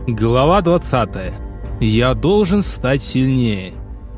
Глава 20. Я должен стать сильнее.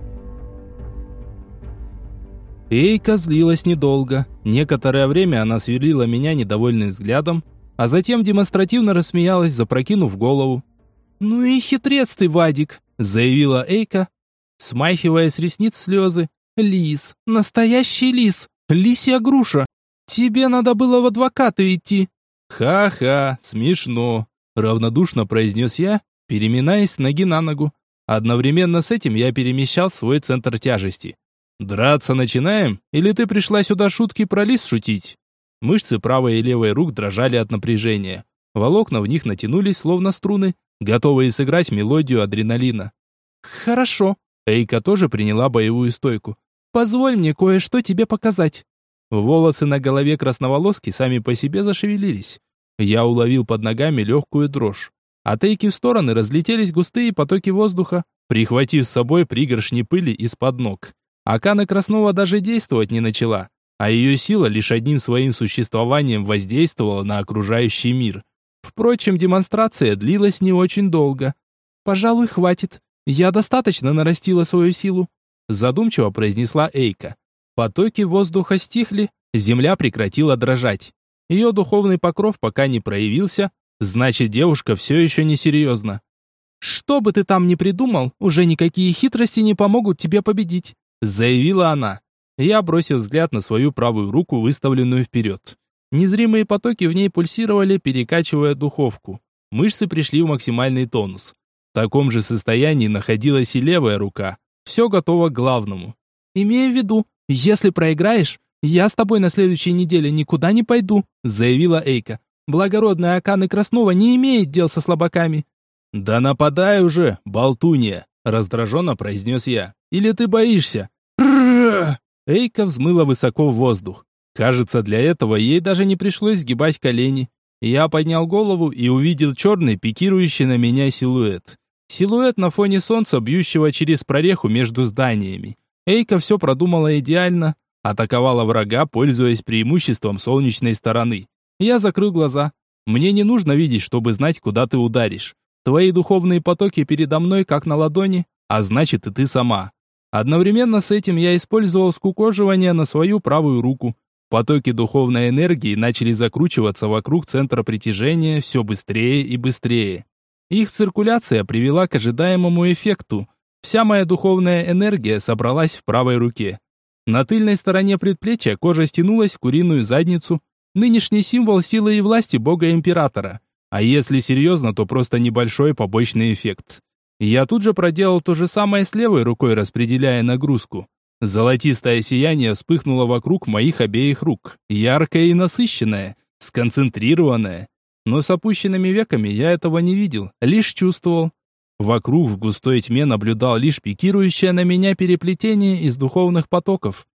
Эйка злилась недолго. Некоторое время она сверлила меня недовольным взглядом, а затем демонстративно рассмеялась, запрокинув голову. «Ну и хитрец ты, Вадик», — заявила Эйка, смахивая с ресниц слезы. «Лис, настоящий лис, лисья груша. Тебе надо было в адвокаты идти». «Ха-ха, смешно», — равнодушно произнес я, переминаясь с ноги на ногу. Одновременно с этим я перемещал свой центр тяжести. «Драться начинаем? Или ты пришла сюда шутки про лис шутить?» Мышцы правой и левой рук дрожали от напряжения. Волокна в них натянулись, словно струны, готовые сыграть мелодию адреналина. «Хорошо». Эйка тоже приняла боевую стойку. «Позволь мне кое-что тебе показать». Волосы на голове красноволоски сами по себе зашевелились. Я уловил под ногами легкую дрожь. От Эйки в стороны разлетелись густые потоки воздуха, прихватив с собой пригоршни пыли из-под ног. Акана Краснова даже действовать не начала, а ее сила лишь одним своим существованием воздействовала на окружающий мир. Впрочем, демонстрация длилась не очень долго. «Пожалуй, хватит. Я достаточно нарастила свою силу», задумчиво произнесла Эйка. Потоки воздуха стихли, земля прекратила дрожать. Ее духовный покров пока не проявился, значит, девушка все еще несерьезна. «Что бы ты там ни придумал, уже никакие хитрости не помогут тебе победить», заявила она. Я бросил взгляд на свою правую руку, выставленную вперед. Незримые потоки в ней пульсировали, перекачивая духовку. Мышцы пришли в максимальный тонус. В таком же состоянии находилась и левая рука. Все готово к главному. «Имея в виду, если проиграешь, я с тобой на следующей неделе никуда не пойду», заявила Эйка. «Благородная Акана Краснова не имеет дел со слабаками». «Да нападай уже, болтунья», раздраженно произнес я. «Или ты боишься?» Эйка взмыла высоко в воздух. Кажется, для этого ей даже не пришлось сгибать колени. Я поднял голову и увидел черный, пикирующий на меня силуэт. Силуэт на фоне солнца, бьющего через прореху между зданиями. Эйка все продумала идеально. Атаковала врага, пользуясь преимуществом солнечной стороны. Я закрыл глаза. Мне не нужно видеть, чтобы знать, куда ты ударишь. Твои духовные потоки передо мной, как на ладони, а значит и ты сама. Одновременно с этим я использовал скукоживание на свою правую руку. Потоки духовной энергии начали закручиваться вокруг центра притяжения все быстрее и быстрее. Их циркуляция привела к ожидаемому эффекту. Вся моя духовная энергия собралась в правой руке. На тыльной стороне предплечья кожа стянулась в куриную задницу. Нынешний символ силы и власти бога-императора. А если серьезно, то просто небольшой побочный эффект. Я тут же проделал то же самое с левой рукой, распределяя нагрузку. Золотистое сияние вспыхнуло вокруг моих обеих рук. Яркое и насыщенное, сконцентрированное. Но с опущенными веками я этого не видел, лишь чувствовал. Вокруг в густой тьме наблюдал лишь пикирующее на меня переплетение из духовных потоков.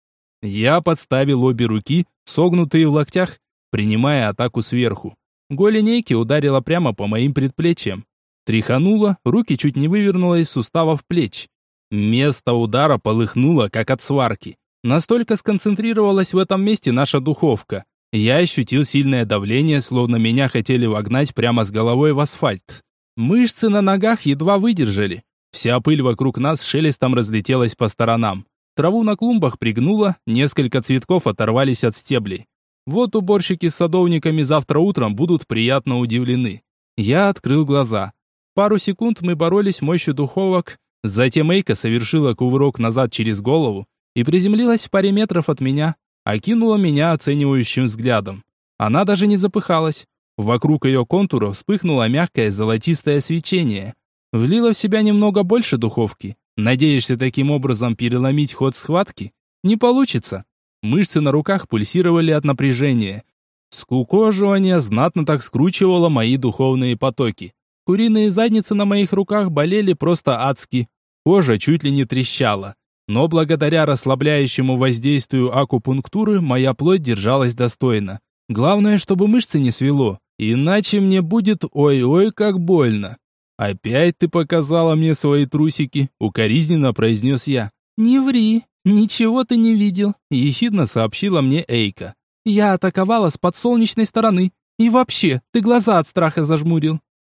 Я подставил обе руки, согнутые в локтях, принимая атаку сверху. Голень Эйки ударила прямо по моим предплечьям. Тряхануло, руки чуть не вывернуло из суставов плеч. Место удара полыхнуло, как от сварки. Настолько сконцентрировалась в этом месте наша духовка. Я ощутил сильное давление, словно меня хотели вогнать прямо с головой в асфальт. Мышцы на ногах едва выдержали. Вся пыль вокруг нас шелестом разлетелась по сторонам. Траву на клумбах пригнуло, несколько цветков оторвались от стеблей. Вот уборщики с садовниками завтра утром будут приятно удивлены. Я открыл глаза. Пару секунд мы боролись мощью духовок, затем Эйка совершила кувырок назад через голову и приземлилась в паре метров от меня, окинула меня оценивающим взглядом. Она даже не запыхалась. Вокруг ее контура вспыхнуло мягкое золотистое свечение. Влила в себя немного больше духовки. Надеешься таким образом переломить ход схватки? Не получится. Мышцы на руках пульсировали от напряжения. Скукоживание знатно так скручивало мои духовные потоки. Куриные задницы на моих руках болели просто адски. Кожа чуть ли не трещала. Но благодаря расслабляющему воздействию акупунктуры моя плоть держалась достойно. Главное, чтобы мышцы не свело, иначе мне будет ой-ой как больно. «Опять ты показала мне свои трусики», — укоризненно произнес я. «Не ври, ничего ты не видел», — ехидно сообщила мне Эйка. «Я атаковала с подсолнечной стороны. И вообще, ты глаза от страха зажмурил».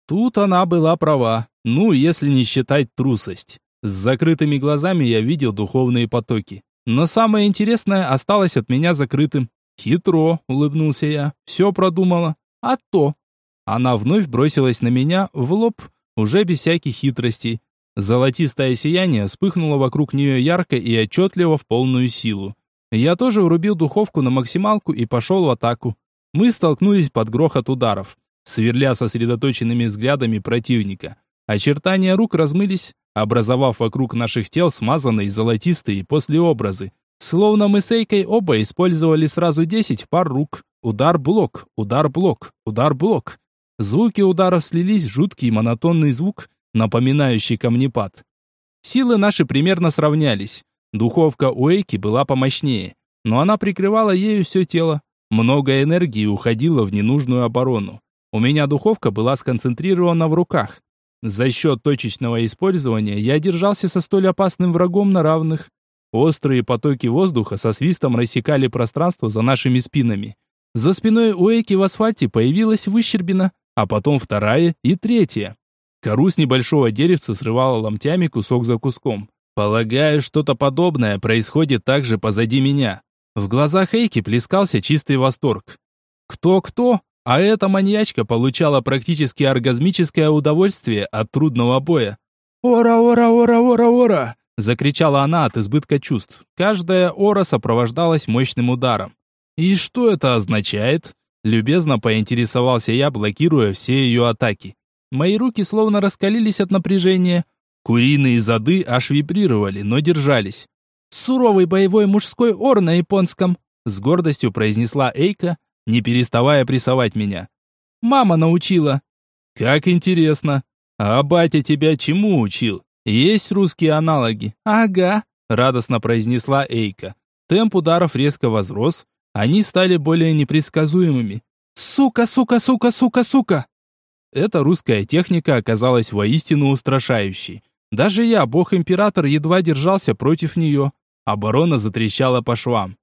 Тут она была права, ну, если не считать трусость. С закрытыми глазами я видел духовные потоки. Но самое интересное осталось от меня закрытым. «Хитро», — улыбнулся я, — «все продумала». «А то». Она вновь бросилась на меня, в лоб, уже без всяких хитростей. Золотистое сияние вспыхнуло вокруг нее ярко и отчетливо в полную силу. Я тоже врубил духовку на максималку и пошел в атаку. Мы столкнулись под грохот ударов, сверля сосредоточенными взглядами противника. Очертания рук размылись, образовав вокруг наших тел смазанные золотистые послеобразы. Словно мы с Эйкой оба использовали сразу 10 пар рук. Удар-блок, удар-блок, удар-блок. Звуки ударов слились в жуткий монотонный звук, напоминающий камнепад. Силы наши примерно сравнялись. Духовка у Эйки была помощнее, но она прикрывала ею все тело. Много энергии уходило в ненужную оборону. У меня духовка была сконцентрирована в руках. За счет точечного использования я держался со столь опасным врагом на равных. Острые потоки воздуха со свистом рассекали пространство за нашими спинами. За спиной у Эйки в асфальте появилась выщербина, а потом вторая и третья. Кору с небольшого деревца срывала ломтями кусок за куском. Полагаю, что-то подобное происходит также позади меня. В глазах Эйки плескался чистый восторг. Кто-кто, а эта маньячка получала практически оргазмическое удовольствие от трудного боя. «Ора, ора, ора, ора, ора!» закричала она от избытка чувств. Каждая ора сопровождалась мощным ударом. «И что это означает?» Любезно поинтересовался я, блокируя все ее атаки. Мои руки словно раскалились от напряжения. Куриные зады аж вибрировали, но держались. «Суровый боевой мужской ор на японском», с гордостью произнесла Эйка, не переставая прессовать меня. «Мама научила». «Как интересно. А батя тебя чему учил? Есть русские аналоги?» «Ага», радостно произнесла Эйка. Темп ударов резко возрос, они стали более непредсказуемыми. «Сука, сука, сука, сука, сука!» Эта русская техника оказалась воистину устрашающей. Даже я, бог-император, едва держался против нее. Оборона затрещала по швам.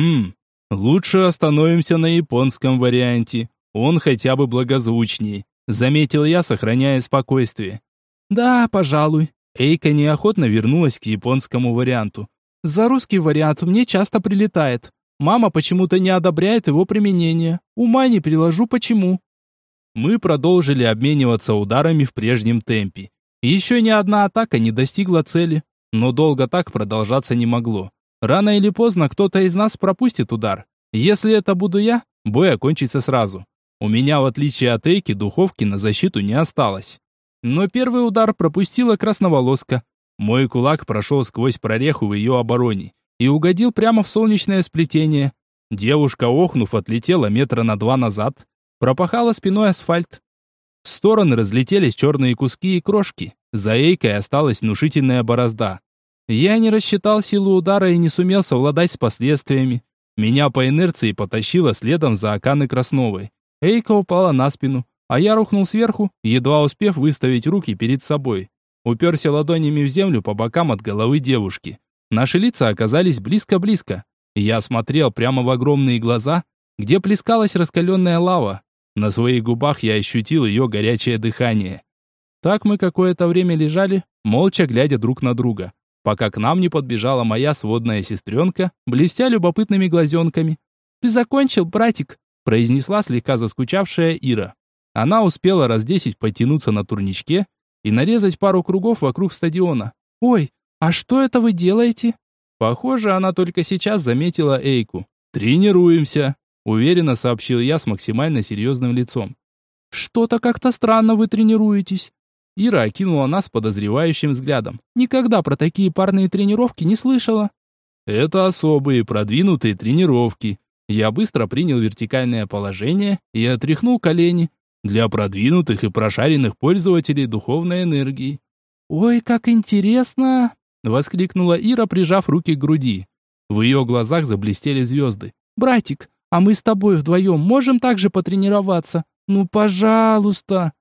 Лучше остановимся на японском варианте. Он хотя бы благозвучнее, заметил я, сохраняя спокойствие. Да, пожалуй. Эйка неохотно вернулась к японскому варианту. За русский вариант мне часто прилетает. Мама почему-то не одобряет его применение. Ума не приложу, почему. Мы продолжили обмениваться ударами в прежнем темпе. Еще ни одна атака не достигла цели, но долго так продолжаться не могло. Рано или поздно кто-то из нас пропустит удар. Если это буду я, бой окончится сразу. У меня, в отличие от Эйки, духовки на защиту не осталось. Но первый удар пропустила красноволоска. Мой кулак прошел сквозь прореху в ее обороне и угодил прямо в солнечное сплетение. Девушка, охнув, отлетела метра на 2 назад, пропахала спиной асфальт. В стороны разлетелись черные куски и крошки. За Эйкой осталась внушительная борозда. Я не рассчитал силу удара и не сумел совладать с последствиями. Меня по инерции потащило следом за Аканы Красновой. Эйка упала на спину, а я рухнул сверху, едва успев выставить руки перед собой. Уперся ладонями в землю по бокам от головы девушки. Наши лица оказались близко-близко. Я смотрел прямо в огромные глаза, где плескалась раскаленная лава. На своих губах я ощутил ее горячее дыхание. Так мы какое-то время лежали, молча глядя друг на друга, пока к нам не подбежала моя сводная сестренка, блестя любопытными глазенками. «Ты закончил, братик?» произнесла слегка заскучавшая Ира. Она успела раз 10 подтянуться на турничке и нарезать пару кругов вокруг стадиона. «Ой, а что это вы делаете?» Похоже, она только сейчас заметила Эйку. «Тренируемся», уверенно сообщил я с максимально серьезным лицом. «Что-то как-то странно вы тренируетесь». Ира окинула нас подозревающим взглядом. «Никогда про такие парные тренировки не слышала». «Это особые, продвинутые тренировки». Я быстро принял вертикальное положение и отряхнул колени для продвинутых и прошаренных пользователей духовной энергии. «Ой, как интересно!» — воскликнула Ира, прижав руки к груди. В ее глазах заблестели звезды. «Братик, а мы с тобой вдвоем можем также потренироваться? Ну, пожалуйста!»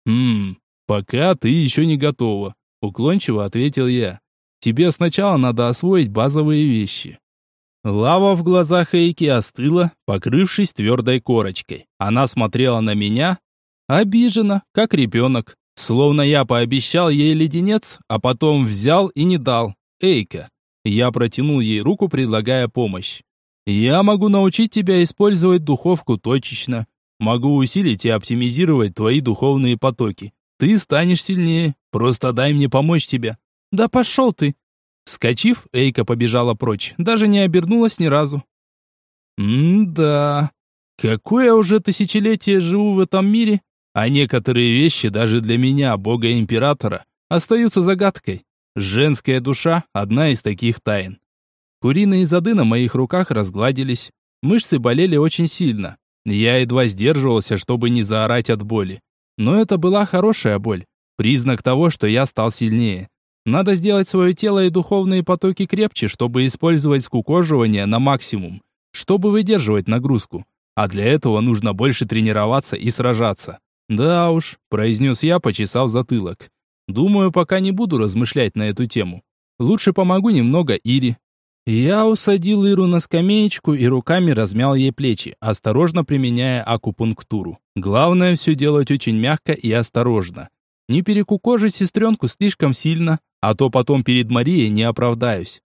«Пока ты еще не готова», — уклончиво ответил я. «Тебе сначала надо освоить базовые вещи». Лава в глазах Эйки остыла, покрывшись твердой корочкой. Она смотрела на меня, Обижена, как ребенок. Словно я пообещал ей леденец, а потом взял и не дал. Эйка. Я протянул ей руку, предлагая помощь. Я могу научить тебя использовать духовку точечно. Могу усилить и оптимизировать твои духовные потоки. Ты станешь сильнее. Просто дай мне помочь тебе. Да пошел ты. Вскочив, Эйка побежала прочь, даже не обернулась ни разу. Да. Какое уже тысячелетие живу в этом мире, а некоторые вещи даже для меня, бога-императора, остаются загадкой. Женская душа – одна из таких тайн. Куриные зады на моих руках разгладились. Мышцы болели очень сильно. Я едва сдерживался, чтобы не заорать от боли. Но это была хорошая боль. Признак того, что я стал сильнее. Надо сделать свое тело и духовные потоки крепче, чтобы использовать скукоживание на максимум, чтобы выдерживать нагрузку. А для этого нужно больше тренироваться и сражаться. Да уж, произнес я, почесав затылок. Думаю, пока не буду размышлять на эту тему. Лучше помогу немного Ире. Я усадил Иру на скамеечку и руками размял ей плечи, осторожно применяя акупунктуру. Главное все делать очень мягко и осторожно. Не перекукожить сестренку слишком сильно, а то потом перед Марией не оправдаюсь.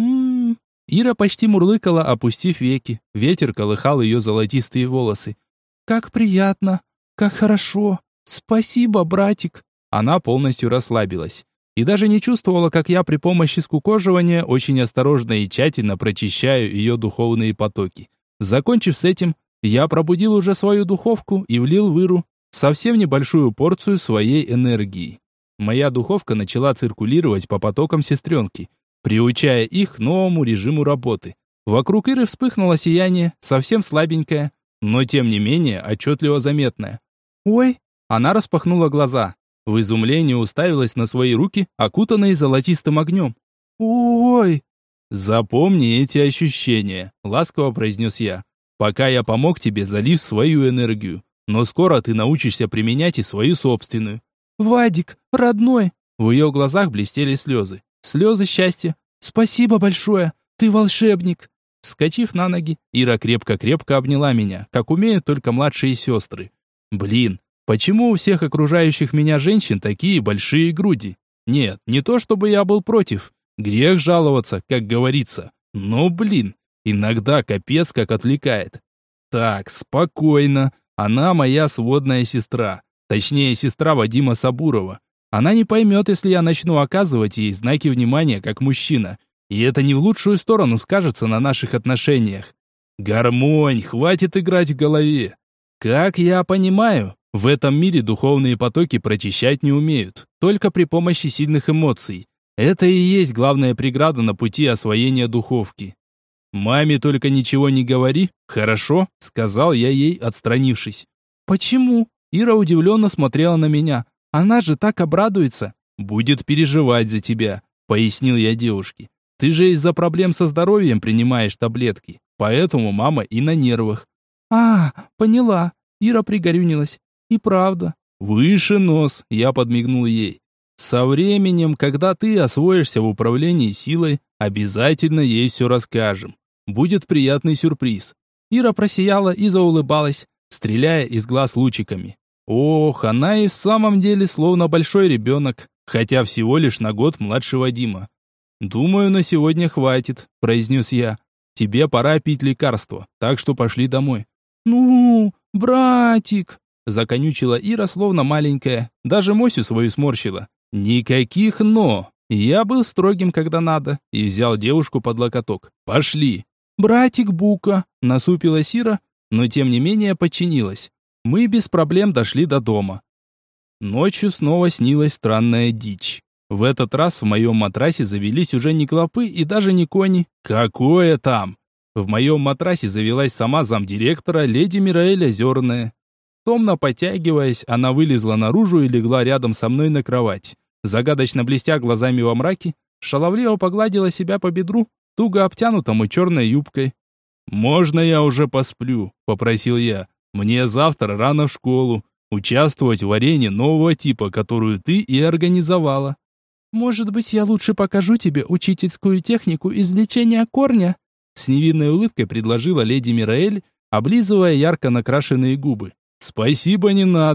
Ира почти мурлыкала, опустив веки. Ветер колыхал ее золотистые волосы. «Как приятно! Как хорошо! Спасибо, братик!» Она полностью расслабилась. И даже не чувствовала, как я при помощи скукоживания очень осторожно и тщательно прочищаю ее духовные потоки. Закончив с этим, я пробудил уже свою духовку и влил в Иру совсем небольшую порцию своей энергии. Моя духовка начала циркулировать по потокам сестренки, приучая их к новому режиму работы. Вокруг Иры вспыхнуло сияние, совсем слабенькое, но тем не менее отчетливо заметное. «Ой!» Она распахнула глаза. В изумлении уставилась на свои руки, окутанные золотистым огнем. «Ой!» «Запомни эти ощущения», — ласково произнес я, «пока я помог тебе, залив свою энергию. Но скоро ты научишься применять и свою собственную». «Вадик, родной!» В ее глазах блестели слезы. Слезы счастья. «Спасибо большое! Ты волшебник!» Вскочив на ноги, Ира крепко-крепко обняла меня, как умеют только младшие сестры. Блин, почему у всех окружающих меня женщин такие большие груди? Нет, не то чтобы я был против. Грех жаловаться, как говорится. Но, блин, иногда капец как отвлекает. Так, спокойно. Она моя сводная сестра. Точнее, сестра Вадима Сабурова. Она не поймет, если я начну оказывать ей знаки внимания, как мужчина. И это не в лучшую сторону скажется на наших отношениях. Гармонь, хватит играть в голове. Как я понимаю, в этом мире духовные потоки прочищать не умеют, только при помощи сильных эмоций. Это и есть главная преграда на пути освоения духовки. «Маме только ничего не говори, хорошо?» — сказал я ей, отстранившись. «Почему?» — Ира удивленно смотрела на меня. «Она же так обрадуется». «Будет переживать за тебя», — пояснил я девушке. «Ты же из-за проблем со здоровьем принимаешь таблетки, поэтому мама и на нервах». Поняла. Ира пригорюнилась. И правда. «Выше нос», — я подмигнул ей. «Со временем, когда ты освоишься в управлении силой, обязательно ей все расскажем. Будет приятный сюрприз». Ира просияла и заулыбалась, стреляя из глаз лучиками. Ох, она и в самом деле словно большой ребенок, хотя всего лишь на год младше Вадима. «Думаю, на сегодня хватит», — произнес я. «Тебе пора пить лекарство, так что пошли домой». «Ну, братик», — законючила Ира, словно маленькая, даже Мосю свою сморщила. «Никаких «но». Я был строгим, когда надо, и взял девушку под локоток. «Пошли». «Братик Бука», — насупилась Ира, но тем не менее подчинилась. Мы без проблем дошли до дома. Ночью снова снилась странная дичь. В этот раз в моем матрасе завелись уже не клопы и даже не кони. Какое там? В моем матрасе завелась сама замдиректора леди Мираэль Озерная. Томно потягиваясь, она вылезла наружу и легла рядом со мной на кровать. Загадочно блестя глазами во мраке, шаловливо погладила себя по бедру, туго обтянутому черной юбкой. «Можно я уже посплю?» – попросил я. «Мне завтра рано в школу. Участвовать в арене нового типа, которую ты и организовала». «Может быть, я лучше покажу тебе учительскую технику извлечения корня?» С невинной улыбкой предложила леди Мираэль, облизывая ярко накрашенные губы. «Спасибо, не надо».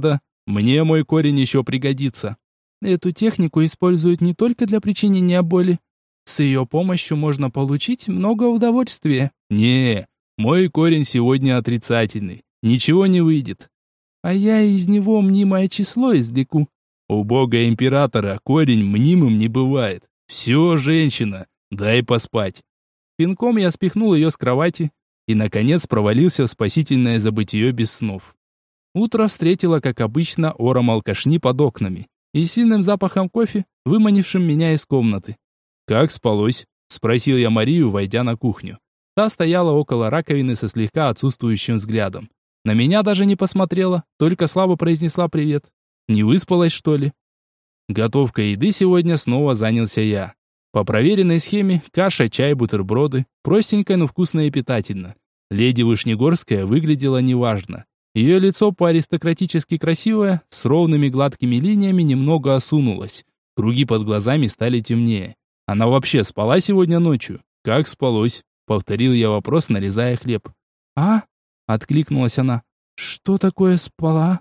Мне мой корень еще пригодится. Эту технику используют не только для причинения боли. С ее помощью можно получить много удовольствия. Не, мой корень сегодня отрицательный. Ничего не выйдет. А я из него мнимое число извлеку. У бога императора корень мнимым не бывает. Все, женщина, дай поспать. Пинком я спихнул ее с кровати и, наконец, провалился в спасительное забытие без снов. Утро встретило, как обычно, ором алкашни под окнами и сильным запахом кофе, выманившим меня из комнаты. «Как спалось?» – спросил я Марию, войдя на кухню. Та стояла около раковины со слегка отсутствующим взглядом. На меня даже не посмотрела, только слабо произнесла привет. Не выспалась, что ли? Готовкой еды сегодня снова занялся я. По проверенной схеме каша, чай, бутерброды. Простенько, но вкусно и питательно. Леди Вышнегорская выглядела неважно. Ее лицо по-аристократически красивое, с ровными гладкими линиями немного осунулось. Круги под глазами стали темнее. Она вообще спала сегодня ночью? Как спалось? Повторил я вопрос, нарезая хлеб. «А?» — откликнулась она. «Что такое спала?»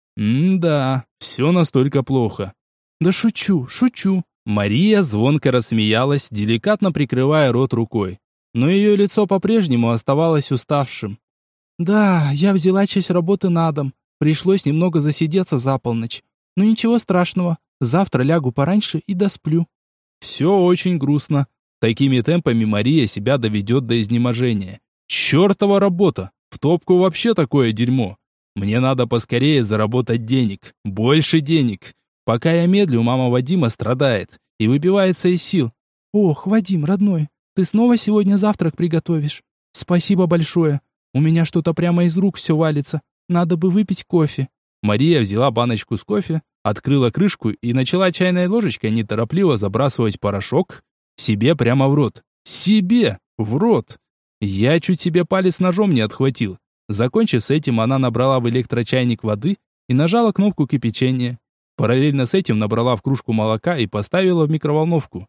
«Да, все настолько плохо». «Да шучу, шучу». Мария звонко рассмеялась, деликатно прикрывая рот рукой. Но ее лицо по-прежнему оставалось уставшим. «Да, я взяла часть работы на дом. Пришлось немного засидеться за полночь. Но ничего страшного. Завтра лягу пораньше и досплю». Все очень грустно. Такими темпами Мария себя доведет до изнеможения. Чертова работа! В топку вообще такое дерьмо. Мне надо поскорее заработать денег. Больше денег. Пока я медлю, мама Вадима страдает и выбивается из сил. «Ох, Вадим, родной, ты снова сегодня завтрак приготовишь? Спасибо большое. У меня что-то прямо из рук все валится. Надо бы выпить кофе». Мария взяла баночку с кофе, открыла крышку и начала чайной ложечкой неторопливо забрасывать порошок себе прямо в рот. Себе! В рот! Я чуть себе палец ножом не отхватил. Закончив с этим, она набрала в электрочайник воды и нажала кнопку кипячения. Параллельно с этим набрала в кружку молока и поставила в микроволновку.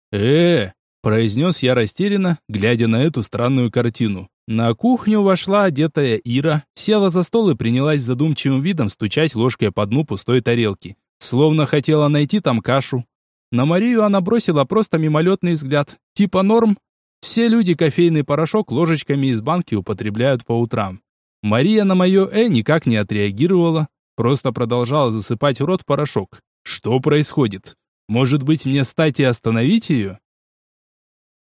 Произнес я растерянно, глядя на эту странную картину. На кухню вошла одетая Ира, села за стол и принялась задумчивым видом стучать ложкой по дну пустой тарелки, словно хотела найти там кашу. На Марию она бросила просто мимолетный взгляд, типа норм. Все люди кофейный порошок ложечками из банки употребляют по утрам. Мария на мое никак не отреагировала, просто продолжала засыпать в рот порошок. Что происходит? Может быть, мне встать и остановить ее?